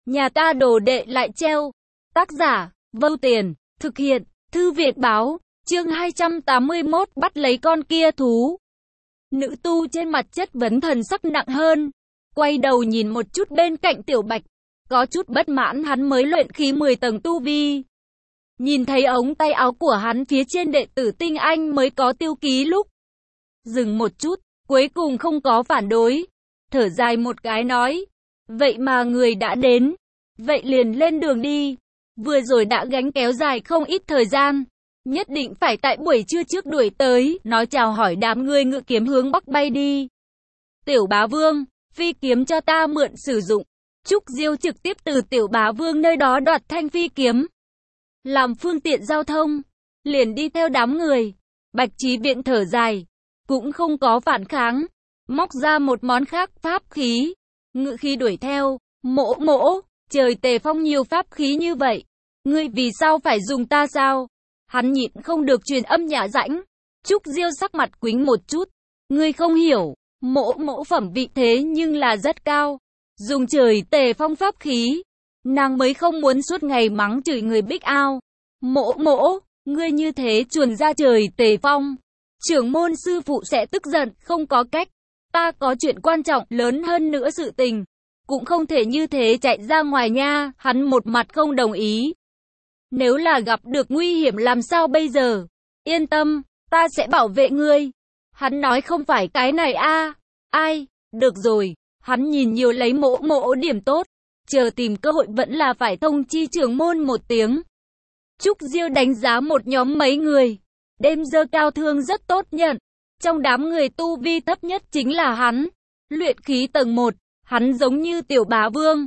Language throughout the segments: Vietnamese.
Nhà ta đồ đệ lại treo. Tác giả, Vâu Tiền, thực hiện, Thư Viện Báo, chương 281 bắt lấy con kia thú. Nữ tu trên mặt chất vấn thần sắc nặng hơn, quay đầu nhìn một chút bên cạnh Tiểu Bạch, có chút bất mãn hắn mới luyện khí 10 tầng tu vi. Nhìn thấy ống tay áo của hắn phía trên đệ tử tinh anh mới có tiêu ký lúc. Dừng một chút, cuối cùng không có phản đối, thở dài một cái nói, vậy mà người đã đến, vậy liền lên đường đi. Vừa rồi đã gánh kéo dài không ít thời gian, nhất định phải tại buổi trưa trước đuổi tới, nói chào hỏi đám người ngự kiếm hướng bắc bay đi. Tiểu Bá Vương, phi kiếm cho ta mượn sử dụng. Trúc Diêu trực tiếp từ Tiểu Bá Vương nơi đó đoạt thanh phi kiếm, làm phương tiện giao thông, liền đi theo đám người. Bạch Chí Viện thở dài, cũng không có phản kháng, móc ra một món khác pháp khí, ngự khí đuổi theo. Mỗ mỗ, trời Tề Phong nhiều pháp khí như vậy, ngươi vì sao phải dùng ta sao? Hắn nhịn không được truyền âm nhả rãnh. Trúc Diêu sắc mặt quĩnh một chút, ngươi không hiểu, mỗ mỗ phẩm vị thế nhưng là rất cao, dùng trời Tề Phong pháp khí, nàng mới không muốn suốt ngày mắng chửi người Bích Ao. Mỗ mỗ, ngươi như thế chuồn ra trời Tề Phong, trưởng môn sư phụ sẽ tức giận, không có cách, ta có chuyện quan trọng lớn hơn nữa sự tình, cũng không thể như thế chạy ra ngoài nha. Hắn một mặt không đồng ý. Nếu là gặp được nguy hiểm làm sao bây giờ? Yên tâm, ta sẽ bảo vệ ngươi. Hắn nói không phải cái này a. Ai, được rồi, hắn nhìn nhiều lấy mỗ mỗ điểm tốt, chờ tìm cơ hội vẫn là phải thông chi trưởng môn một tiếng. Trúc Diêu đánh giá một nhóm mấy người, đêm dơ cao thương rất tốt nhận. Trong đám người tu vi thấp nhất chính là hắn, luyện khí tầng 1, hắn giống như Tiểu Bá Vương,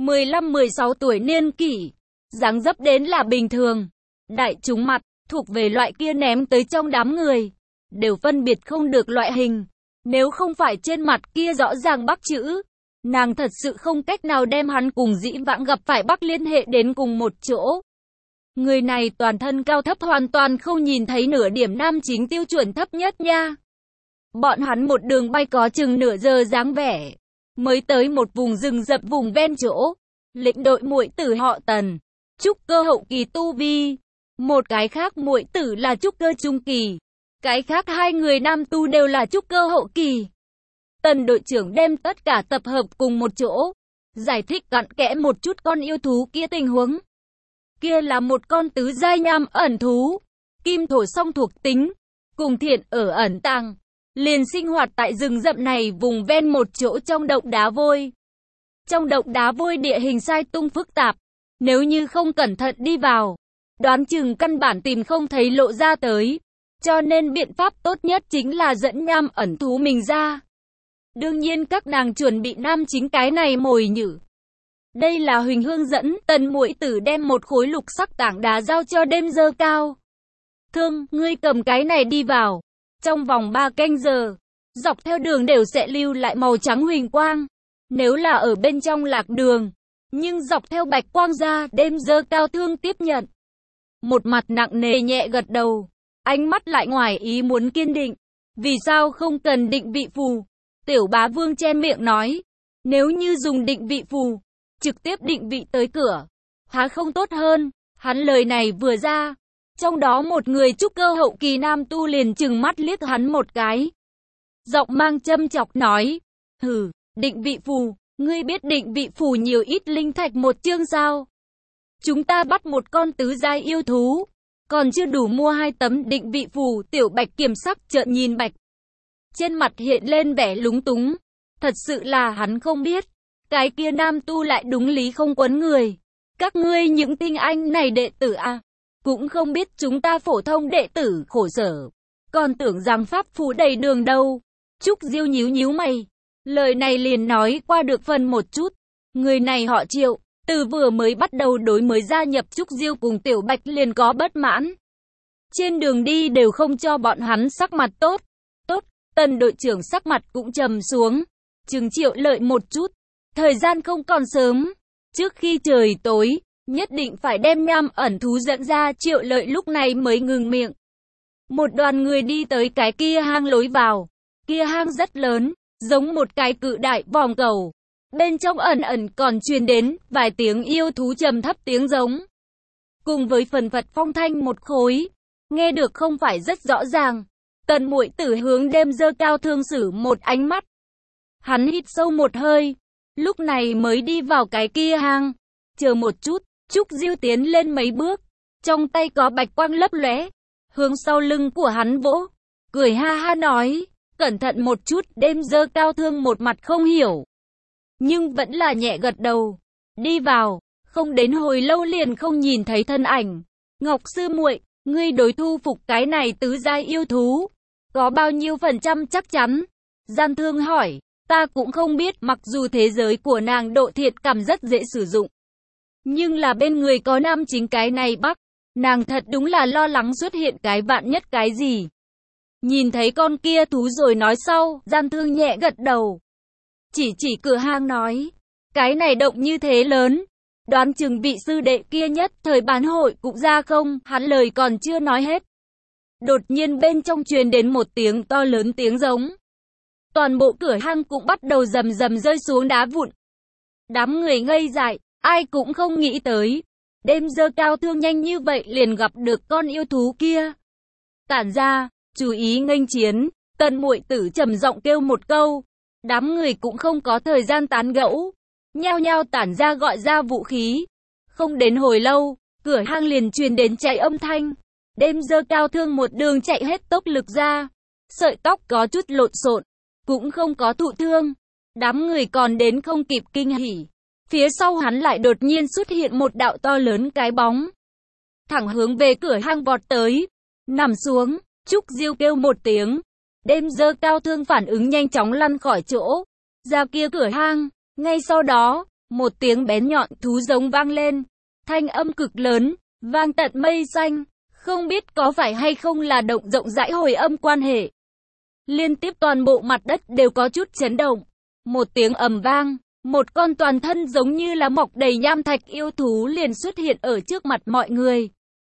15-16 tuổi niên kỷ, dáng dấp đến là bình thường, đại chúng mặt, thuộc về loại kia ném tới trong đám người, đều phân biệt không được loại hình. Nếu không phải trên mặt kia rõ ràng Bắc chữ, nàng thật sự không cách nào đem hắn cùng dĩ vãng gặp phải Bắc liên hệ đến cùng một chỗ. Người này toàn thân cao thấp hoàn toàn không nhìn thấy nửa điểm nam chính tiêu chuẩn thấp nhất nha. Bọn hắn một đường bay có chừng nửa giờ dáng vẻ, mới tới một vùng rừng rậm vùng ven chỗ. Lĩnh đội muội tử họ Tần, trúc cơ hậu kỳ tu vi, một cái khác muội tử là trúc cơ trung kỳ, cái khác hai người nam tu đều là trúc cơ hậu kỳ. Tần đội trưởng đem tất cả tập hợp cùng một chỗ, giải thích cặn kẽ một chút con yêu thú kia tình huống. Kia là một con tứ giai nham ẩn thú, kim thổ song thuộc tính, cùng thiện ở ẩn tàng, liền sinh hoạt tại rừng rậm này vùng ven một chỗ trong động đá vôi. Trong động đá vôi địa hình sai tung phức tạp, nếu như không cẩn thận đi vào, đoán chừng căn bản tìm không thấy lộ ra tới, cho nên biện pháp tốt nhất chính là dẫn nham ẩn thú mình ra. Đương nhiên các nàng chuẩn bị nam chính cái này mồi nhử. Đây là Huỳnh Hương dẫn. Tần muội tử đem một khối lục sắc tảng đá giao cho đêm dơ cao thương, ngươi cầm cái này đi vào, trong vòng 3 canh giờ, dọc theo đường đều sẽ lưu lại màu trắng huỳnh quang. Nếu là ở bên trong lạc đường, nhưng dọc theo bạch quang ra. Đêm dơ cao thương tiếp nhận, một mặt nặng nề nhẹ gật đầu, ánh mắt lại ngoài ý muốn kiên định. Vì sao không cần định vị phù? Tiểu Bá Vương che miệng nói, nếu như dùng định vị phù, trực tiếp định vị tới cửa, há không tốt hơn? Hắn lời này vừa ra, trong đó một người trúc cơ hậu kỳ nam tu liền trừng mắt liếc hắn một cái, giọng mang châm chọc nói, hừ, định vị phù, ngươi biết định vị phù nhiều ít linh thạch một chương sao? Chúng ta bắt một con tứ giai yêu thú, còn chưa đủ mua 2 tấm định vị phù. Tiểu Bạch kiềm sắc trợn nhìn Bạch, trên mặt hiện lên vẻ lúng túng, thật sự là hắn không biết, cái kia nam tu lại đúng lý không quấn người. Các ngươi những tinh anh này đệ tử à, cũng không biết chúng ta phổ thông đệ tử khổ sở, còn tưởng rằng pháp phù đầy đường đâu. Trúc Diêu nhíu nhíu mày, lời này liền nói qua được phần một chút. Người này họ Triệu, từ vừa mới bắt đầu đối mới gia nhập Trúc Diêu cùng Tiểu Bạch liền có bất mãn. Trên đường đi đều không cho bọn hắn sắc mặt tốt. Tần đội trưởng sắc mặt cũng trầm xuống, chừng Triệu Lợi một chút. Thời gian không còn sớm, trước khi trời tối, nhất định phải đem nham ẩn thú dẫn ra. Triệu Lợi lúc này mới ngừng miệng. Một đoàn người đi tới cái kia hang lối vào. Kia hang rất lớn, giống một cái cự đại vòng cầu, Bên trong ẩn ẩn còn truyền đến vài tiếng yêu thú trầm thấp tiếng giống. Cùng với phần phật phong thanh một khối. Nghe được không phải rất rõ ràng. Tần Muội Tử hướng Đêm Dơ Cao Thương sử một ánh mắt. Hắn hít sâu một hơi. Lúc này mới đi vào cái kia hang. Chờ một chút, Trúc Diêu tiến lên mấy bước. Trong tay có bạch quang lấp lóe. Hướng sau lưng của hắn vỗ. Cười ha ha nói. Cẩn thận một chút. Đêm Dơ Cao Thương một mặt không hiểu. Nhưng vẫn là nhẹ gật đầu. Đi vào. Không đến hồi lâu liền không nhìn thấy thân ảnh. Ngọc sư muội, ngươi đối thu phục cái này tứ giai yêu thú. Có bao nhiêu % chắc chắn? Gian Thương hỏi. Ta cũng không biết, mặc dù thế giới của nàng độ thiện cảm rất dễ sử dụng. Nhưng là bên người có nam chính cái này bắc. Nàng thật đúng là lo lắng xuất hiện cái vạn nhất cái gì. Nhìn thấy con kia thú rồi nói sau, Gian Thương nhẹ gật đầu. Chỉ cửa hang nói. Cái này động như thế lớn. Đoán chừng vị sư đệ kia nhất thời bán hội cũng ra không, hắn lời còn chưa nói hết. Đột nhiên bên trong truyền đến một tiếng to lớn tiếng giống. Toàn bộ cửa hang cũng bắt đầu rầm rầm rơi xuống đá vụn. Đám người ngây dại, ai cũng không nghĩ tới. Đêm Dơ Cao Thương nhanh như vậy liền gặp được con yêu thú kia. Tản ra, chú ý nghênh chiến, Tần Muội Tử trầm giọng kêu một câu. Đám người cũng không có thời gian tán gẫu. Nhao nhao tản ra gọi ra vũ khí. Không đến hồi lâu, cửa hang liền truyền đến chạy âm thanh. Đêm Dơ Cao Thương một đường chạy hết tốc lực ra. Sợi tóc có chút lộn xộn, cũng không có thụ thương. Đám người còn đến không kịp kinh hỉ. Phía sau hắn lại đột nhiên xuất hiện một đạo to lớn cái bóng. Thẳng hướng về cửa hang vọt tới. Nằm xuống, Trúc Diêu kêu một tiếng. Đêm Dơ Cao Thương phản ứng nhanh chóng lăn khỏi chỗ. Ra kia cửa hang. Ngay sau đó, một tiếng bén nhọn thú giống vang lên. Thanh âm cực lớn, vang tận mây xanh. Không biết có phải hay không là động rộng rãi hồi âm quan hệ. Liên tiếp toàn bộ mặt đất đều có chút chấn động. Một tiếng ầm vang, một con toàn thân giống như là mọc đầy nham thạch yêu thú liền xuất hiện ở trước mặt mọi người.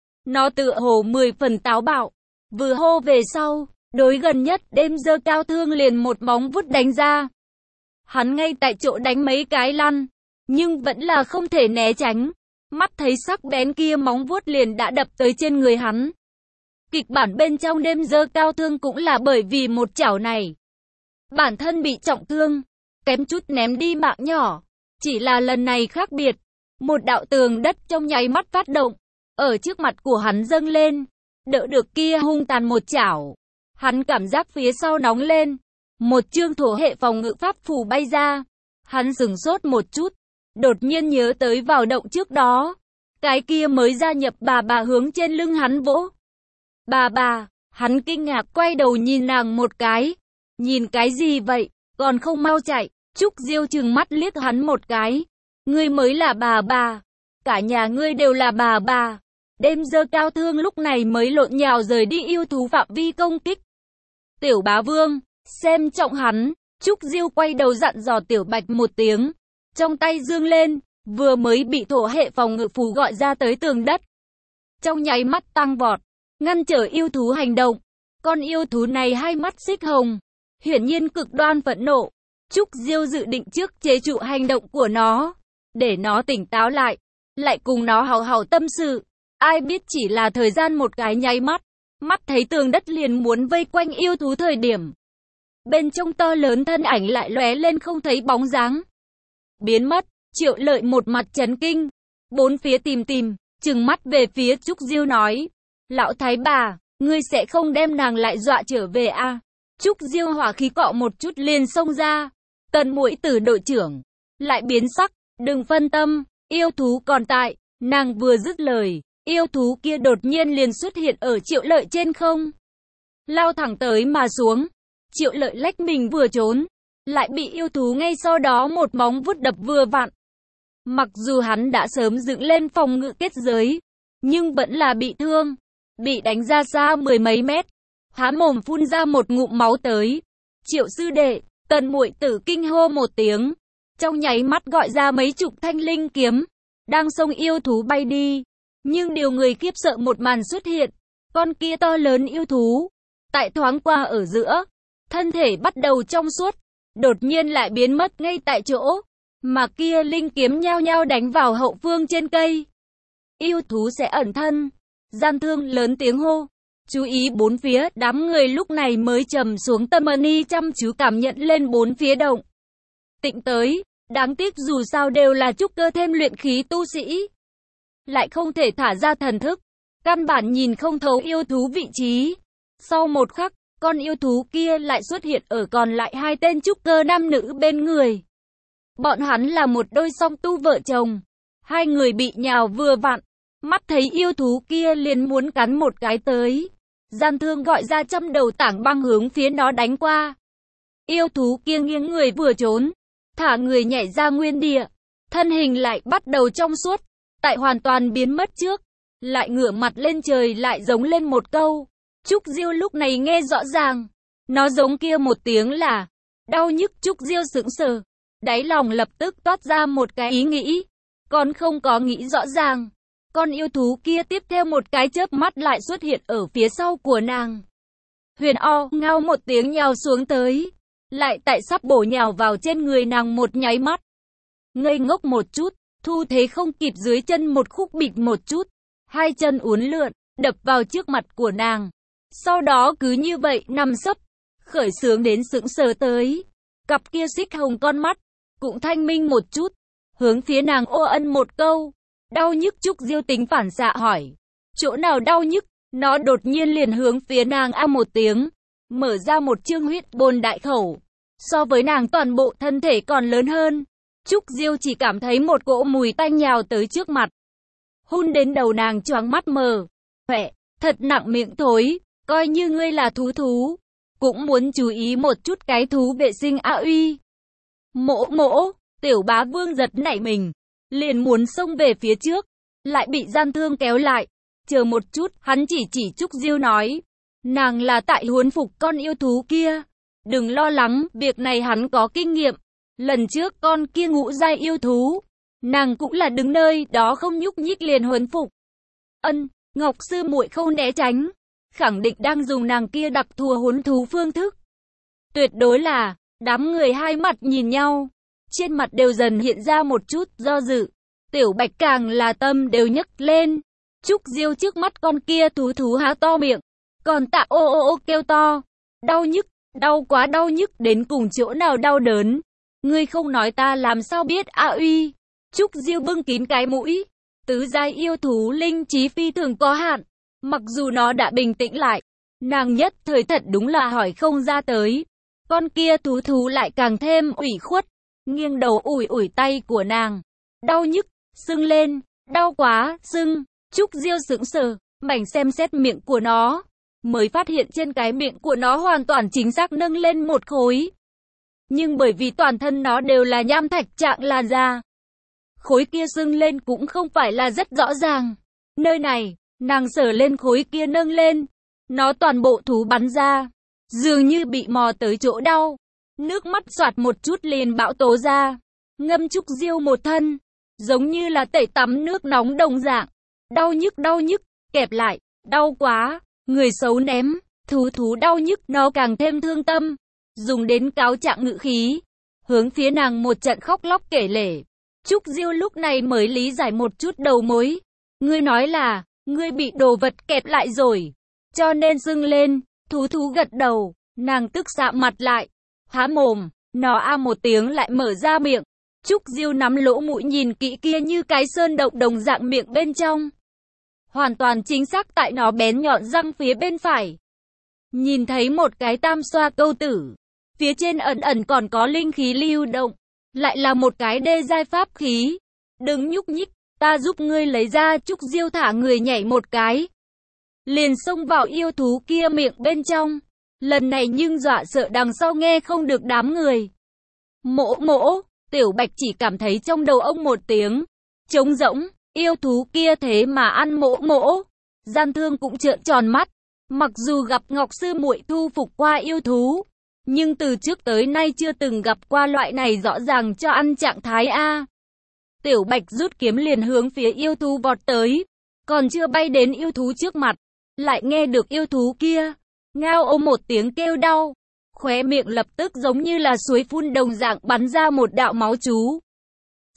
Nó tựa hồ 10 phần táo bạo. Vừa hô về sau, đối gần nhất Đêm Dơ Cao Thương liền một móng vuốt đánh ra. Hắn ngay tại chỗ đánh mấy cái lăn, nhưng vẫn là không thể né tránh. Mắt thấy sắc bén kia móng vuốt liền đã đập tới trên người hắn. Kịch bản bên trong Đêm Dơ Cao Thương cũng là bởi vì một chảo này. Bản thân bị trọng thương, kém chút ném đi mạng nhỏ. Chỉ là lần này khác biệt. Một đạo tường đất trong nháy mắt phát động, ở trước mặt của hắn dâng lên. Đỡ được kia hung tàn một chảo. Hắn cảm giác phía sau nóng lên. Một chương thổ hệ phòng ngự pháp phù bay ra. Hắn sửng sốt một chút. Đột nhiên nhớ tới vào động trước đó. Cái kia mới gia nhập bà hướng trên lưng hắn vỗ. Bà, hắn kinh ngạc quay đầu nhìn nàng một cái. Nhìn cái gì vậy, còn không mau chạy. Trúc Diêu trừng mắt liếc hắn một cái. Ngươi mới là bà. Cả nhà ngươi đều là bà. Đêm Dơ Cao Thương lúc này mới lộn nhào rời đi yêu thú phạm vi công kích. Tiểu bá vương, xem trọng hắn. Trúc Diêu quay đầu dặn dò Tiểu Bạch một tiếng. Trong tay dương lên, vừa mới bị thổ hệ phòng ngự phù gọi ra tới tường đất. Trong nháy mắt tăng vọt, ngăn trở yêu thú hành động. Con yêu thú này hai mắt xích hồng, hiển nhiên cực đoan phẫn nộ. Trúc Diêu dự định trước chế trụ hành động của nó, để nó tỉnh táo lại cùng nó hào hào tâm sự. Ai biết chỉ là thời gian một cái nháy mắt, mắt thấy tường đất liền muốn vây quanh yêu thú thời điểm. Bên trong to lớn thân ảnh lại lóe lên không thấy bóng dáng. Biến mất, Triệu Lợi một mặt chấn kinh, bốn phía tìm, trừng mắt về phía Trúc Diêu nói. Lão thái bà, ngươi sẽ không đem nàng lại dọa trở về à? Trúc Diêu hỏa khí cọ một chút liền xông ra. Tần Muội Tử đội trưởng lại biến sắc, đừng phân tâm, yêu thú còn tại. Nàng vừa dứt lời, yêu thú kia đột nhiên liền xuất hiện ở Triệu Lợi trên không, lao thẳng tới mà xuống. Triệu Lợi lách mình vừa trốn, lại bị yêu thú ngay sau đó một móng vuốt đập vừa vặn. Mặc dù hắn đã sớm dựng lên phòng ngự kết giới, nhưng vẫn là bị thương, bị đánh ra xa 10 mấy mét, há mồm phun ra một ngụm máu tới. Triệu sư đệ, Tần Muội Tử kinh hô một tiếng, trong nháy mắt gọi ra mấy chục thanh linh kiếm, đang xông yêu thú bay đi. Nhưng điều người khiếp sợ một màn xuất hiện, con kia to lớn yêu thú, tại thoáng qua ở giữa, thân thể bắt đầu trong suốt, đột nhiên lại biến mất ngay tại chỗ. mà kia linh kiếm nhao nhao đánh vào hậu phương trên cây. Yêu thú sẽ ẩn thân. Gian Thương lớn tiếng hô. Chú ý bốn phía, đám người lúc này mới trầm xuống tâm ni chăm chú cảm nhận lên bốn phía động. Tịnh tới, đáng tiếc dù sao đều là trúc cơ thêm luyện khí tu sĩ. Lại không thể thả ra thần thức, căn bản nhìn không thấu yêu thú vị trí. Sau một khắc, con yêu thú kia lại xuất hiện ở còn lại hai tên trúc cơ nam nữ bên người. Bọn hắn là một đôi song tu vợ chồng. Hai người bị nhào vừa vặn, mắt thấy yêu thú kia liền muốn cắn một cái tới. Gian Thương gọi ra trăm đầu tảng băng hướng phía nó đánh qua. Yêu thú kia nghiêng người vừa trốn, thả người nhảy ra nguyên địa, thân hình lại bắt đầu trong suốt, tại hoàn toàn biến mất trước, lại ngửa mặt lên trời lại giống lên một câu. Trúc Diêu lúc này nghe rõ ràng, nó giống kia một tiếng là đau nhức. Trúc Diêu sững sờ, đáy lòng lập tức toát ra một cái ý nghĩ, còn không có nghĩ rõ ràng. Con yêu thú kia tiếp theo một cái chớp mắt lại xuất hiện ở phía sau của nàng. Huyền O ngao một tiếng nhào xuống tới, lại tại sắp bổ nhào vào trên người nàng một nháy mắt. Ngây ngốc một chút, thu thế không kịp dưới chân một khúc bịch một chút, hai chân uốn lượn, đập vào trước mặt của nàng. Sau đó cứ như vậy nằm sấp, khởi sướng đến sững sờ tới. Cặp kia xích hồng con mắt, cũng thanh minh một chút, hướng phía nàng ô ân một câu. Đau nhức. Trúc Diêu tính phản xạ hỏi. Chỗ nào đau nhức? Nó đột nhiên liền hướng phía nàng a một tiếng, mở ra một chương huyết bồn đại khẩu. So với nàng toàn bộ thân thể còn lớn hơn. Trúc Diêu chỉ cảm thấy một cỗ mùi tanh nhào tới trước mặt. Hun đến đầu nàng choáng mắt mờ. Huệ, thật nặng miệng thối, coi như ngươi là thú. Cũng muốn chú ý một chút cái thú vệ sinh a uy. Mỗ, Tiểu Bá Vương giật nảy mình, liền muốn xông về phía trước, lại bị Gian Thương kéo lại. Chờ một chút, hắn chỉ Trúc Diêu nói. Nàng là tại huấn phục con yêu thú kia. Đừng lo lắng, việc này hắn có kinh nghiệm. Lần trước con kia ngũ giai yêu thú, nàng cũng là đứng nơi đó không nhúc nhích liền huấn phục. Ngọc sư muội không né tránh, khẳng định đang dùng nàng kia đặc thù huấn thú phương thức. Tuyệt đối là, đám người hai mặt nhìn nhau, trên mặt đều dần hiện ra một chút do dự. Tiểu Bạch càng là tâm đều nhấc lên. Trúc Diêu trước mắt con kia thú há to miệng, còn Tạ ô kêu to. Đau nhức, đau quá đau nhức, đến cùng chỗ nào đau đớn. Ngươi không nói ta làm sao biết a uy. Trúc Diêu bưng kín cái mũi. Tứ giai yêu thú linh trí phi thường có hạn. Mặc dù nó đã bình tĩnh lại, nàng nhất thời thật đúng là hỏi không ra tới. Con kia thú lại càng thêm ủy khuất, nghiêng đầu ủi tay của nàng. Đau nhức, sưng lên, đau quá, sưng. Trúc Diêu sững sờ, mảnh xem xét miệng của nó, mới phát hiện trên cái miệng của nó hoàn toàn chính xác nâng lên một khối. Nhưng bởi vì toàn thân nó đều là nham thạch trạng làn da, khối kia sưng lên cũng không phải là rất rõ ràng. Nơi này, nàng sờ lên khối kia nâng lên, nó toàn bộ thú bắn ra, dường như bị mò tới chỗ đau. Nước mắt xoạt một chút liền bão tố ra, ngâm Trúc Diêu một thân, giống như là tẩy tắm nước nóng đồng dạng. Đau nhức, kẹp lại, đau quá, người xấu ném, thú đau nhức, nó càng thêm thương tâm, dùng đến cáo trạng ngữ khí, hướng phía nàng một trận khóc lóc kể lể. Trúc Diêu lúc này mới lý giải một chút đầu mối. Ngươi nói là, ngươi bị đồ vật kẹp lại rồi, cho nên sưng lên. Thú gật đầu, nàng tức sạm mặt lại, há mồm, nó a một tiếng lại mở ra miệng. Trúc Diêu nắm lỗ mũi nhìn kỹ kia như cái sơn động đồng dạng miệng bên trong. Hoàn toàn chính xác tại nó bén nhọn răng phía bên phải. Nhìn thấy một cái tam xoa câu tử, phía trên ẩn còn có linh khí lưu động, lại là một cái đê giai pháp khí. Đừng nhúc nhích, ta giúp ngươi lấy ra. Trúc Diêu thả người nhảy một cái, liền xông vào yêu thú kia miệng bên trong. Lần này nhưng dọa sợ đằng sau nghe không được đám người. Mỗ, Tiểu Bạch chỉ cảm thấy trong đầu ông một tiếng trống rỗng, yêu thú kia thế mà ăn mỗ. Gian Thương cũng trợn tròn mắt, mặc dù gặp Ngọc sư muội thu phục qua yêu thú, nhưng từ trước tới nay chưa từng gặp qua loại này rõ ràng cho ăn trạng thái a. Tiểu Bạch rút kiếm liền hướng phía yêu thú vọt tới, còn chưa bay đến yêu thú trước mặt, lại nghe được yêu thú kia ngao ô một tiếng kêu đau, khóe miệng lập tức giống như là suối phun đồng dạng bắn ra một đạo máu chú.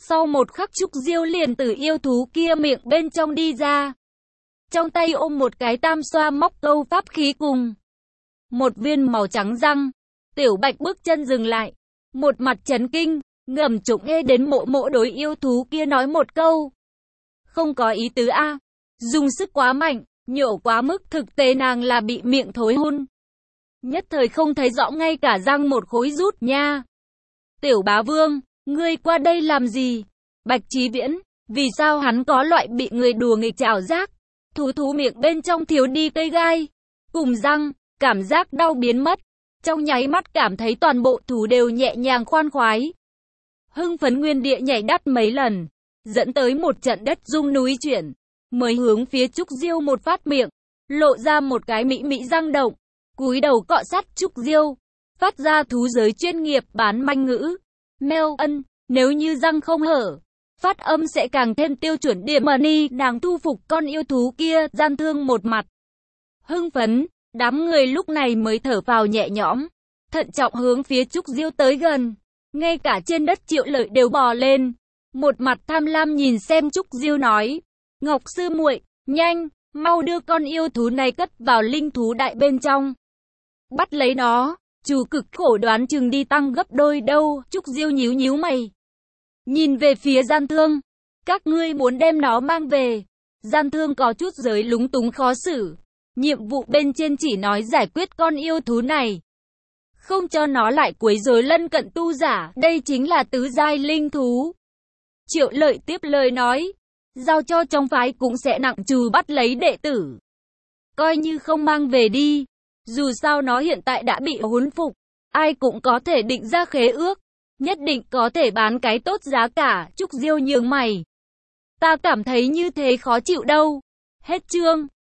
Sau một khắc Trúc Diêu liền từ yêu thú kia miệng bên trong đi ra. Trong tay ôm một cái tam xoa móc câu pháp khí cùng một viên màu trắng răng. Tiểu Bạch bước chân dừng lại, một mặt chấn kinh, ngầm trụng nghe đến mộ mộ đối yêu thú kia nói một câu. Không có ý tứ a, dùng sức quá mạnh, nhổ quá mức, thực tế nàng là bị miệng thối hun. Nhất thời không thấy rõ ngay cả răng một khối rút nha. Tiểu bá vương, ngươi qua đây làm gì? Bạch Chí Viễn, vì sao hắn có loại bị người đùa nghịch ảo giác? Thú miệng bên trong thiếu đi cây gai, cùng răng, cảm giác đau biến mất. Trong nháy mắt cảm thấy toàn bộ thú đều nhẹ nhàng khoan khoái. Hưng phấn nguyên địa nhảy đắt mấy lần, dẫn tới một trận đất rung núi chuyển, mới hướng phía Trúc Diêu một phát miệng, lộ ra một cái mỹ mỹ răng động, cúi đầu cọ sát Trúc Diêu, phát ra thú giới chuyên nghiệp bán manh ngữ. Meo ân, nếu như răng không hở, phát âm sẽ càng thêm tiêu chuẩn điểm money. Nàng thu phục con yêu thú kia, Gian Thương một mặt hưng phấn, đám người lúc này mới thở phào nhẹ nhõm, thận trọng hướng phía Trúc Diêu tới gần. Ngay cả trên đất Triệu Lợi đều bò lên, một mặt tham lam nhìn xem Trúc Diêu nói: Ngọc sư muội, nhanh, mau đưa con yêu thú này cất vào linh thú đại bên trong. Bắt lấy nó, chủ cực khổ đoán chừng đi tăng gấp đôi đâu. Trúc Diêu nhíu nhíu mày, nhìn về phía Gian Thương. Các ngươi muốn đem nó mang về? Gian Thương có chút giới lúng túng khó xử. Nhiệm vụ bên trên chỉ nói giải quyết con yêu thú này, không cho nó lại quấy rối lân cận tu giả, đây chính là tứ giai linh thú. Triệu Lợi tiếp lời nói, giao cho trong phái cũng sẽ nặng trừ bắt lấy đệ tử. Coi như không mang về đi, dù sao nó hiện tại đã bị huấn phục, ai cũng có thể định ra khế ước, nhất định có thể bán cái tốt giá cả. Trúc Diêu nhướng mày, ta cảm thấy như thế khó chịu đâu. Hết chương.